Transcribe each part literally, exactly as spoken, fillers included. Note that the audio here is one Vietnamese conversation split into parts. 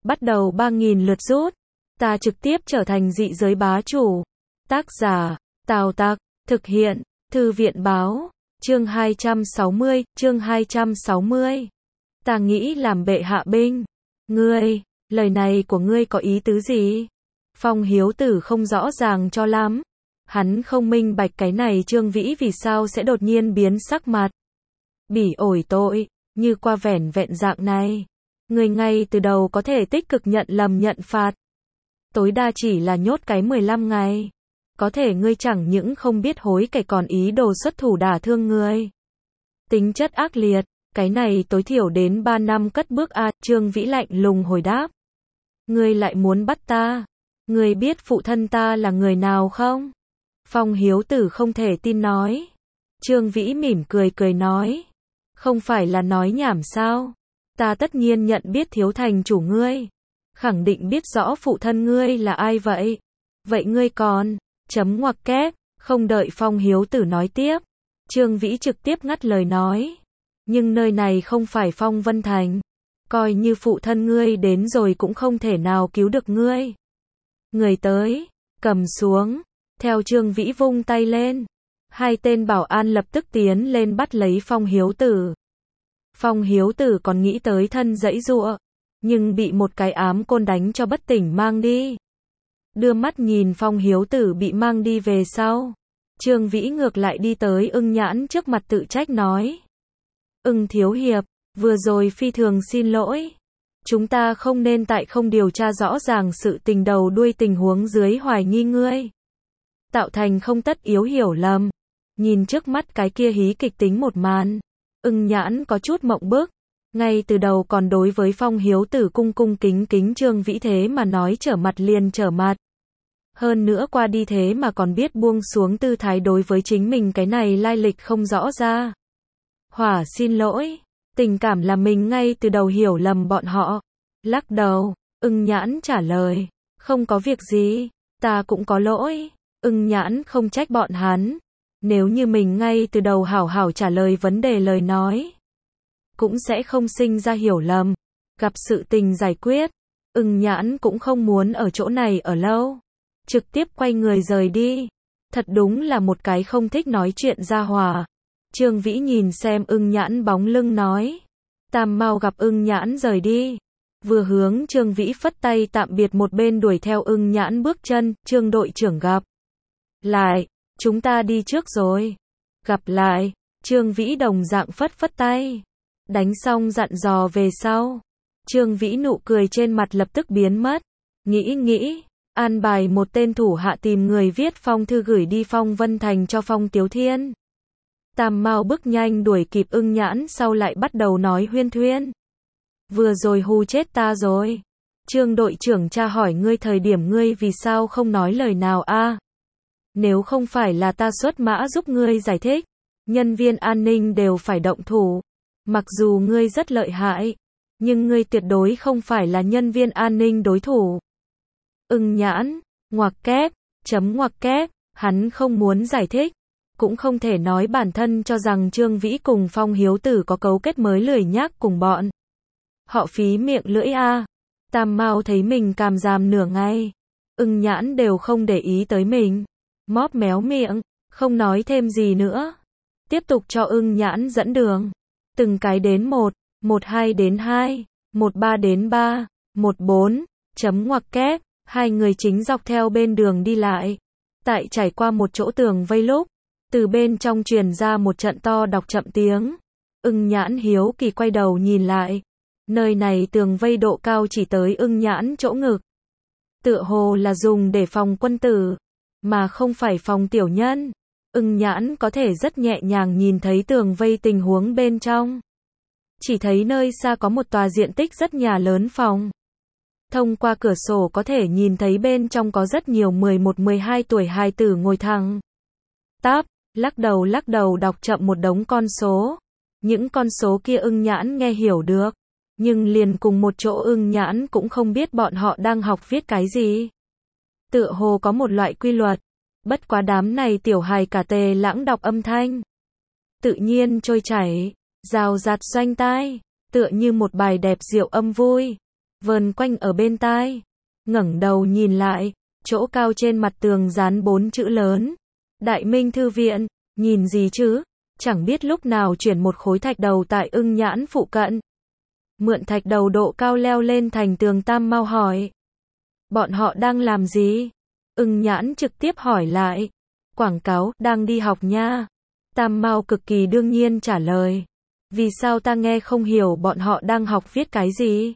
bắt đầu ba nghìn lượt rút. Ta trực tiếp trở thành dị giới bá chủ. Tác giả, Tào Tặc, thực hiện, Thư viện báo, chương hai trăm sáu mươi, chương hai trăm sáu mươi. Ta nghĩ làm bệ hạ binh. Ngươi, lời này của ngươi có ý tứ gì? Phong Hiếu Tử không rõ ràng cho lắm. Hắn không minh bạch cái này Trương Vĩ vì sao sẽ đột nhiên biến sắc mặt. Bỉ ổi tội, như qua vẻn vẹn dạng này. Ngươi ngay từ đầu có thể tích cực nhận lầm nhận phạt. Tối đa chỉ là nhốt cái mười lăm ngày. Có thể ngươi chẳng những không biết hối cải còn ý đồ xuất thủ đả thương ngươi. Tính chất ác liệt, cái này tối thiểu đến ba năm cất bước a. Trương Vĩ lạnh lùng hồi đáp. Ngươi lại muốn bắt ta? Ngươi biết phụ thân ta là người nào không? Phong Hiếu Tử không thể tin nói. Trương Vĩ mỉm cười cười nói. Không phải là nói nhảm sao? Ta tất nhiên nhận biết thiếu thành chủ ngươi. Khẳng định biết rõ phụ thân ngươi là ai vậy? Vậy ngươi còn... Chấm ngoặc kép, không đợi Phong Hiếu Tử nói tiếp. Trương Vĩ trực tiếp ngắt lời nói. Nhưng nơi này không phải Phong Vân Thành. Coi như phụ thân ngươi đến rồi cũng không thể nào cứu được ngươi. Người tới, cầm xuống. Theo Trương Vĩ vung tay lên. Hai tên bảo an lập tức tiến lên bắt lấy Phong Hiếu Tử. Phong Hiếu Tử còn nghĩ tới thân giãy giụa. Nhưng bị một cái ám côn đánh cho bất tỉnh mang đi. Đưa mắt nhìn Phong Hiếu Tử bị mang đi về sau. Trương Vĩ ngược lại đi tới Ưng Nhãn trước mặt tự trách nói. Ưng thiếu hiệp, vừa rồi phi thường xin lỗi. Chúng ta không nên tại không điều tra rõ ràng sự tình đầu đuôi tình huống dưới hoài nghi ngươi. Tạo thành không tất yếu hiểu lầm. Nhìn trước mắt cái kia hí kịch tính một màn. Ưng Nhãn có chút mộng bức. Ngay từ đầu còn đối với Phong Hiếu Tử cung cung kính kính Trương Vĩ thế mà nói trở mặt liền trở mặt. Hơn nữa qua đi thế mà còn biết buông xuống tư thái đối với chính mình cái này lai lịch không rõ ra. Hỏa xin lỗi, tình cảm là mình ngay từ đầu hiểu lầm bọn họ. Lắc đầu, Ưng Nhãn trả lời, không có việc gì, ta cũng có lỗi. Ưng Nhãn không trách bọn hắn. Nếu như mình ngay từ đầu hảo hảo trả lời vấn đề lời nói, cũng sẽ không sinh ra hiểu lầm. Gặp sự tình giải quyết, Ưng Nhãn cũng không muốn ở chỗ này ở lâu. Trực tiếp quay người rời đi. Thật đúng là một cái không thích nói chuyện ra hòa. Trương Vĩ nhìn xem Ưng Nhãn bóng lưng nói. Tam mau gặp Ưng Nhãn rời đi. Vừa hướng Trương Vĩ phất tay tạm biệt một bên đuổi theo Ưng Nhãn bước chân. Trương đội trưởng gặp lại, chúng ta đi trước rồi. Gặp lại. Trương Vĩ đồng dạng phất phất tay. Đánh xong dặn dò về sau. Trương Vĩ nụ cười trên mặt lập tức biến mất. Nghĩ nghĩ. An bài một tên thủ hạ tìm người viết phong thư gửi đi Phong Vân Thành cho Phong Tiếu Thiên. Tam mau bước nhanh đuổi kịp Ưng Nhãn sau lại bắt đầu nói huyên thuyên. Vừa rồi hù chết ta rồi. Trương đội trưởng tra hỏi ngươi thời điểm ngươi vì sao không nói lời nào a? Nếu không phải là ta xuất mã giúp ngươi giải thích, nhân viên an ninh đều phải động thủ. Mặc dù ngươi rất lợi hại, nhưng ngươi tuyệt đối không phải là nhân viên an ninh đối thủ. Ưng Nhãn, ngoặc kép, chấm ngoặc kép, hắn không muốn giải thích, cũng không thể nói bản thân cho rằng Trương Vĩ cùng Phong Hiếu Tử có cấu kết mới lười nhác cùng bọn. Họ phí miệng lưỡi a. Tam mau thấy mình càm ràm nửa ngày. Ưng Nhãn đều không để ý tới mình. Móp méo miệng, không nói thêm gì nữa. Tiếp tục cho Ưng Nhãn dẫn đường. Từng cái đến một, một hai đến hai, một ba đến ba, một bốn, chấm ngoặc kép. Hai người chính dọc theo bên đường đi lại. Tại trải qua một chỗ tường vây lúc, từ bên trong truyền ra một trận to đọc chậm tiếng. Ưng Nhãn hiếu kỳ quay đầu nhìn lại. Nơi này tường vây độ cao chỉ tới Ưng Nhãn chỗ ngực. Tựa hồ là dùng để phòng quân tử, mà không phải phòng tiểu nhân. Ưng Nhãn có thể rất nhẹ nhàng nhìn thấy tường vây tình huống bên trong. Chỉ thấy nơi xa có một tòa diện tích rất nhà lớn phòng. Thông qua cửa sổ có thể nhìn thấy bên trong có rất nhiều mười một mười hai tuổi hài tử ngồi thẳng tắp, lắc đầu lắc đầu đọc chậm một đống con số. Những con số kia Ưng Nhãn nghe hiểu được, nhưng liền cùng một chỗ Ưng Nhãn cũng không biết bọn họ đang học viết cái gì. Tựa hồ có một loại quy luật, bất quá đám này tiểu hài cả tề lãng đọc âm thanh. Tự nhiên trôi chảy, rào rạt doanh tai, tựa như một bài đẹp diệu âm vui. vờn quanh ở bên tai. Ngẩng đầu nhìn lại, chỗ cao trên mặt tường dán bốn chữ lớn. Đại Minh Thư Viện, nhìn gì chứ? Chẳng biết lúc nào chuyển một khối thạch đầu tại Ưng Nhãn phụ cận. Mượn thạch đầu độ cao leo lên thành tường. Tam Mao hỏi. Bọn họ đang làm gì? Ưng Nhãn trực tiếp hỏi lại. Quảng cáo, đang đi học nha. Tam Mao cực kỳ đương nhiên trả lời. Vì sao ta nghe không hiểu bọn họ đang học viết cái gì?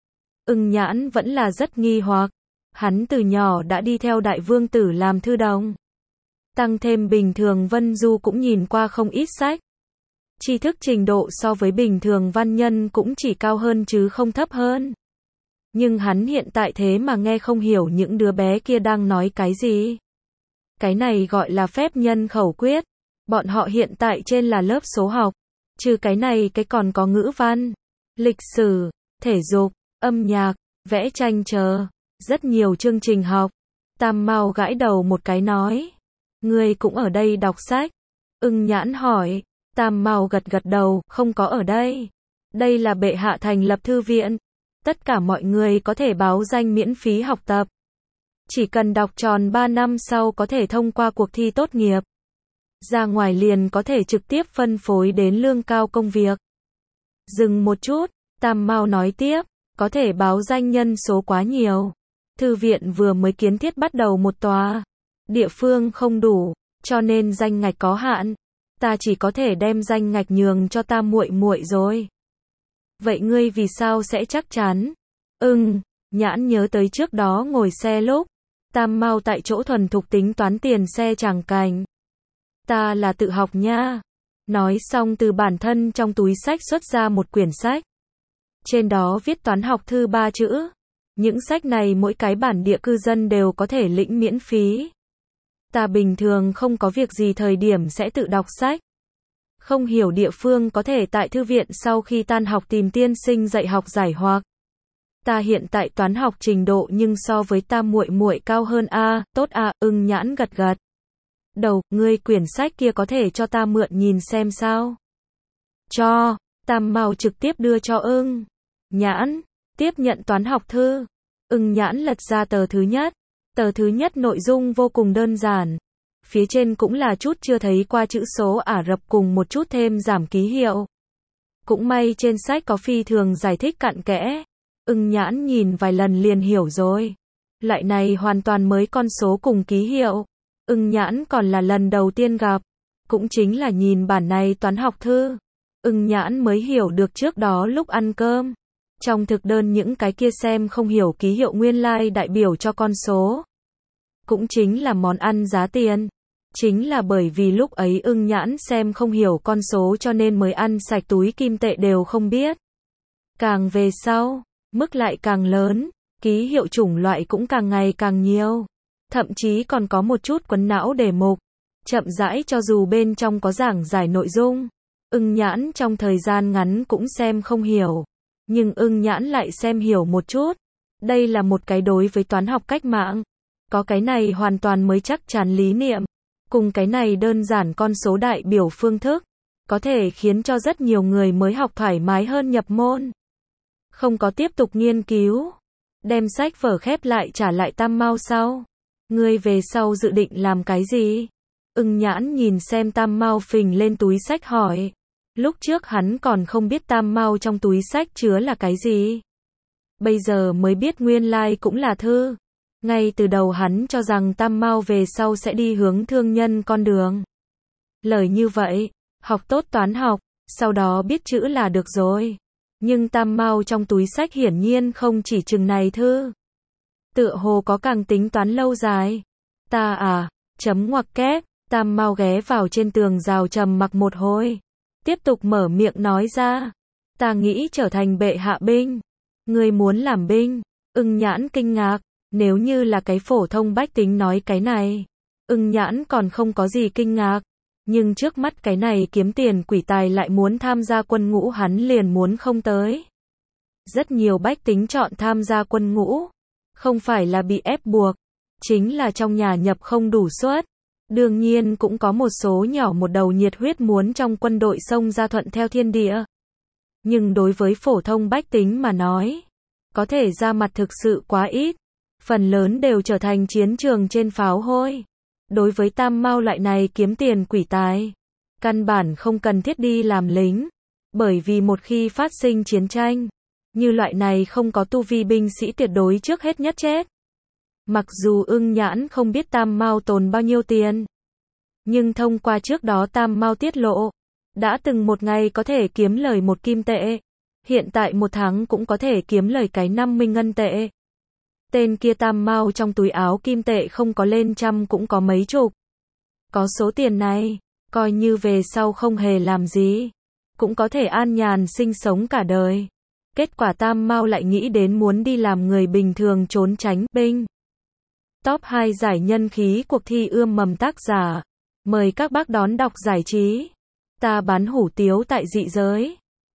Ưng Nhãn vẫn là rất nghi hoặc. Hắn từ nhỏ đã đi theo đại vương tử làm thư đồng. Tăng thêm bình thường Vân Du cũng nhìn qua không ít sách. Tri thức trình độ so với bình thường văn nhân cũng chỉ cao hơn chứ không thấp hơn. Nhưng hắn hiện tại thế mà nghe không hiểu những đứa bé kia đang nói cái gì. Cái này gọi là phép nhân khẩu quyết. Bọn họ hiện tại trên là lớp số học. Trừ cái này cái còn có ngữ văn, lịch sử, thể dục, âm nhạc, vẽ tranh chờ. Rất nhiều chương trình học. Tam Mao gãi đầu một cái nói. Ngươi cũng ở đây đọc sách? Ưng Nhãn hỏi. Tam Mao gật gật đầu, không có ở đây. Đây là bệ hạ thành lập thư viện. Tất cả mọi người có thể báo danh miễn phí học tập. Chỉ cần đọc tròn ba năm sau có thể thông qua cuộc thi tốt nghiệp. Ra ngoài liền có thể trực tiếp phân phối đến lương cao công việc. Dừng một chút, Tam Mao nói tiếp, có thể báo danh nhân số quá nhiều. Thư viện vừa mới kiến thiết bắt đầu một tòa. Địa phương không đủ, cho nên danh ngạch có hạn. Ta chỉ có thể đem danh ngạch nhường cho ta muội muội rồi. Vậy ngươi vì sao sẽ chắc chắn? Ưng, Nhãn nhớ tới trước đó ngồi xe lúc. Tam Mao tại chỗ thuần thục tính toán tiền xe tràng cảnh. Ta là tự học nha. Nói xong từ bản thân trong túi sách xuất ra một quyển sách. Trên đó viết toán học thư ba chữ. Những sách này mỗi cái bản địa cư dân đều có thể lĩnh miễn phí. Ta bình thường không có việc gì thời điểm sẽ tự đọc sách. Không hiểu địa phương có thể tại thư viện sau khi tan học tìm tiên sinh dạy học giải hoặc. Ta hiện tại toán học trình độ nhưng so với ta muội muội cao hơn a, tốt a, Ưng Nhãn gật gật. Đầu, ngươi quyển sách kia có thể cho ta mượn nhìn xem sao? Cho, Tam Mao trực tiếp đưa cho Ưng Nhãn, tiếp nhận toán học thư. Ưng Nhãn lật ra tờ thứ nhất. Tờ thứ nhất nội dung vô cùng đơn giản. Phía trên cũng là chút chưa thấy qua chữ số Ả Rập cùng một chút thêm giảm ký hiệu. Cũng may trên sách có phi thường giải thích cặn kẽ. Ưng Nhãn nhìn vài lần liền hiểu rồi. Loại này hoàn toàn mới con số cùng ký hiệu. Ưng Nhãn còn là lần đầu tiên gặp. Cũng chính là nhìn bản này toán học thư. Ưng Nhãn mới hiểu được trước đó lúc ăn cơm. Trong thực đơn những cái kia xem không hiểu ký hiệu nguyên lai like đại biểu cho con số. Cũng chính là món ăn giá tiền. Chính là bởi vì lúc ấy Ưng Nhãn xem không hiểu con số cho nên mới ăn sạch túi kim tệ đều không biết. Càng về sau, mức lại càng lớn, ký hiệu chủng loại cũng càng ngày càng nhiều. Thậm chí còn có một chút quấn não đề mục. Chậm rãi cho dù bên trong có giảng giải nội dung. Ưng Nhãn trong thời gian ngắn cũng xem không hiểu. Nhưng Ưng Nhãn lại xem hiểu một chút. Đây là một cái đối với toán học cách mạng. Có cái này hoàn toàn mới chắc chắn lý niệm. Cùng cái này đơn giản con số đại biểu phương thức. Có thể khiến cho rất nhiều người mới học thoải mái hơn nhập môn. Không có tiếp tục nghiên cứu. Đem sách vở khép lại trả lại Tam Mao sau. Ngươi về sau dự định làm cái gì? Ưng Nhãn nhìn xem Tam Mao phình lên túi sách hỏi. Lúc trước hắn còn không biết Tam Mao trong túi sách chứa là cái gì. Bây giờ mới biết nguyên lai like cũng là thư. Ngay từ đầu hắn cho rằng Tam Mao về sau sẽ đi hướng thương nhân con đường. Lời như vậy, học tốt toán học, sau đó biết chữ là được rồi. Nhưng Tam Mao trong túi sách hiển nhiên không chỉ chừng này thư. Tựa hồ có càng tính toán lâu dài. Ta à, chấm ngoặc kép, Tam Mao ghé vào trên tường rào trầm mặc một hồi. Tiếp tục mở miệng nói ra. Ta nghĩ trở thành bệ hạ binh. Ngươi muốn làm binh? Ưng Nhãn kinh ngạc. Nếu như là cái phổ thông bách tính nói cái này. Ưng Nhãn còn không có gì kinh ngạc. Nhưng trước mắt cái này kiếm tiền quỷ tài lại muốn tham gia quân ngũ hắn liền muốn không tới. Rất nhiều bách tính chọn tham gia quân ngũ. Không phải là bị ép buộc. Chính là trong nhà nhập không đủ suất. Đương nhiên cũng có một số nhỏ một đầu nhiệt huyết muốn trong quân đội xông ra thuận theo thiên địa. Nhưng đối với phổ thông bách tính mà nói, có thể ra mặt thực sự quá ít. Phần lớn đều trở thành chiến trường trên pháo hôi. Đối với tam mao loại này kiếm tiền quỷ tài, căn bản không cần thiết đi làm lính. Bởi vì một khi phát sinh chiến tranh, như loại này không có tu vi binh sĩ tuyệt đối trước hết nhất chết. Mặc dù ưng nhãn không biết tam mao tồn bao nhiêu tiền, nhưng thông qua trước đó tam mao tiết lộ, đã từng một ngày có thể kiếm lời một kim tệ. Hiện tại một tháng cũng có thể kiếm lời cái năm mươi ngân tệ. Tên kia tam mao trong túi áo kim tệ không có lên trăm cũng có mấy chục. Có số tiền này, coi như về sau không hề làm gì, cũng có thể an nhàn sinh sống cả đời. Kết quả tam mao lại nghĩ đến muốn đi làm người bình thường trốn tránh binh. Top hai giải nhân khí cuộc thi ươm mầm tác giả. Mời các bác đón đọc giải trí. Ta bán hủ tiếu tại dị giới.